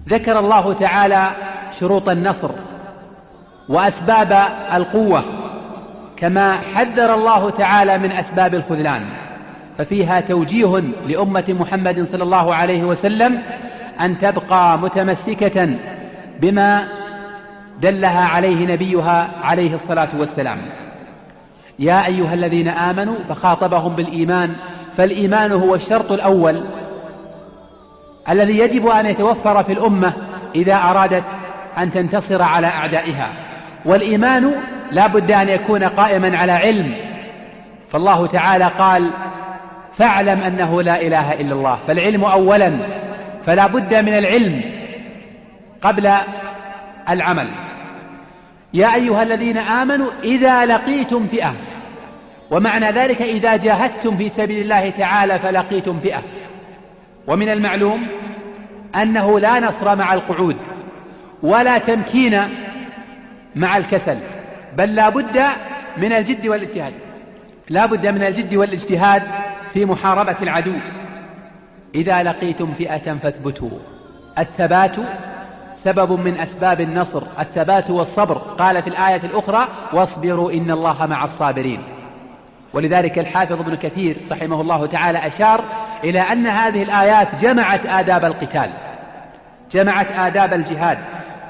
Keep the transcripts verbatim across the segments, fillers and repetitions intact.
ذكر الله تعالى شروط النصر وأسباب القوة، كما حذر الله تعالى من أسباب الخذلان، ففيها توجيه لأمة محمد صلى الله عليه وسلم أن تبقى متمسكة بما دلها عليه نبيها عليه الصلاة والسلام. يا أيها الذين آمنوا، فخاطبهم بالإيمان، فالإيمان هو الشرط الأول الذي يجب أن يتوفر في الأمة إذا أرادت أن تنتصر على أعدائها، والإيمان لا بد أن يكون قائما على علم، فالله تعالى قال فاعلم أنه لا إله إلا الله، فالعلم أولا، فلا بد من العلم قبل العمل. يا أيها الذين آمنوا إذا لقيتم فئة، ومعنى ذلك إذا جاهدتم في سبيل الله تعالى فلقيتم فئة. ومن المعلوم أنه لا نصر مع القعود ولا تمكين مع الكسل، بل لا بد من الجد والاجتهاد، لا بد من الجد والاجتهاد في محاربة العدو. إذا لقيتم فئة فاثبتوا، الثبات سبب من أسباب النصر، الثبات والصبر. قال في الآية الأخرى واصبروا إن الله مع الصابرين. ولذلك الحافظ ابن كثير رحمه الله تعالى أشار إلى أن هذه الآيات جمعت آداب القتال، جمعت آداب الجهاد.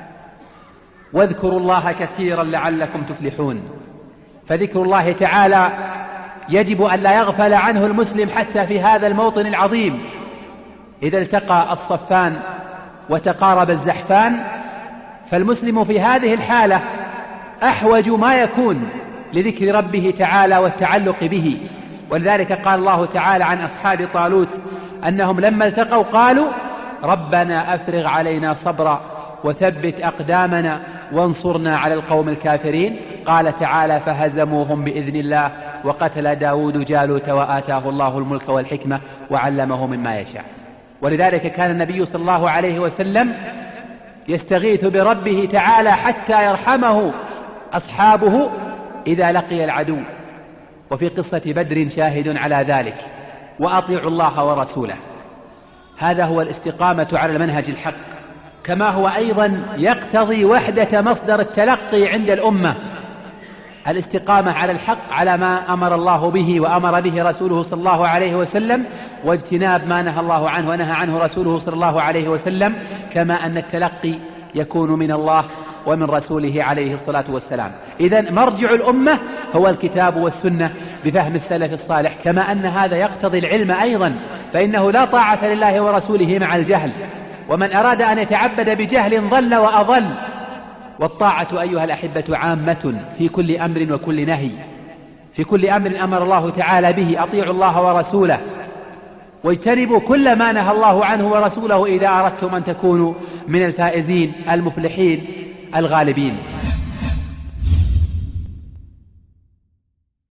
واذكروا الله كثيرا لعلكم تفلحون، فذكر الله تعالى يجب أن لا يغفل عنه المسلم حتى في هذا الموطن العظيم. إذا التقى الصفان وتقارب الزحفان، فالمسلم في هذه الحالة أحوج ما يكون لذكر ربه تعالى والتعلق به. ولذلك قال الله تعالى عن أصحاب طالوت أنهم لما التقوا قالوا ربنا أفرغ علينا صبرا وثبت أقدامنا وانصرنا على القوم الكافرين. قال تعالى فهزموهم بإذن الله وقتل داود جالوت وآتاه الله الملك والحكمة وعلمه مما يشاء. ولذلك كان النبي صلى الله عليه وسلم يستغيث بربه تعالى حتى يرحمه أصحابه إذا لقي العدو، وفي قصة بدر شاهد على ذلك. وأطيعوا الله ورسوله، هذا هو الاستقامة على المنهج الحق، كما هو أيضا يقتضي وحدة مصدر التلقي عند الأمة، الاستقامة على الحق على ما أمر الله به وأمر به رسوله صلى الله عليه وسلم، واجتناب ما نهى الله عنه ونهى عنه رسوله صلى الله عليه وسلم، كما أن التلقي يكون من الله ومن رسوله عليه الصلاة والسلام. إذن مرجع الأمة هو الكتاب والسنة بفهم السلف الصالح، كما أن هذا يقتضي العلم أيضا، فإنه لا طاعة لله ورسوله مع الجهل، ومن أراد أن يتعبد بجهل ضل وأضل. والطاعة أيها الأحبة عامة في كل أمر وكل نهي، في كل أمر أمر الله تعالى به أطيعوا الله ورسوله، واجتنبوا كل ما نهى الله عنه ورسوله إذا أردتم أن تكونوا من الفائزين المفلحين الغالبين.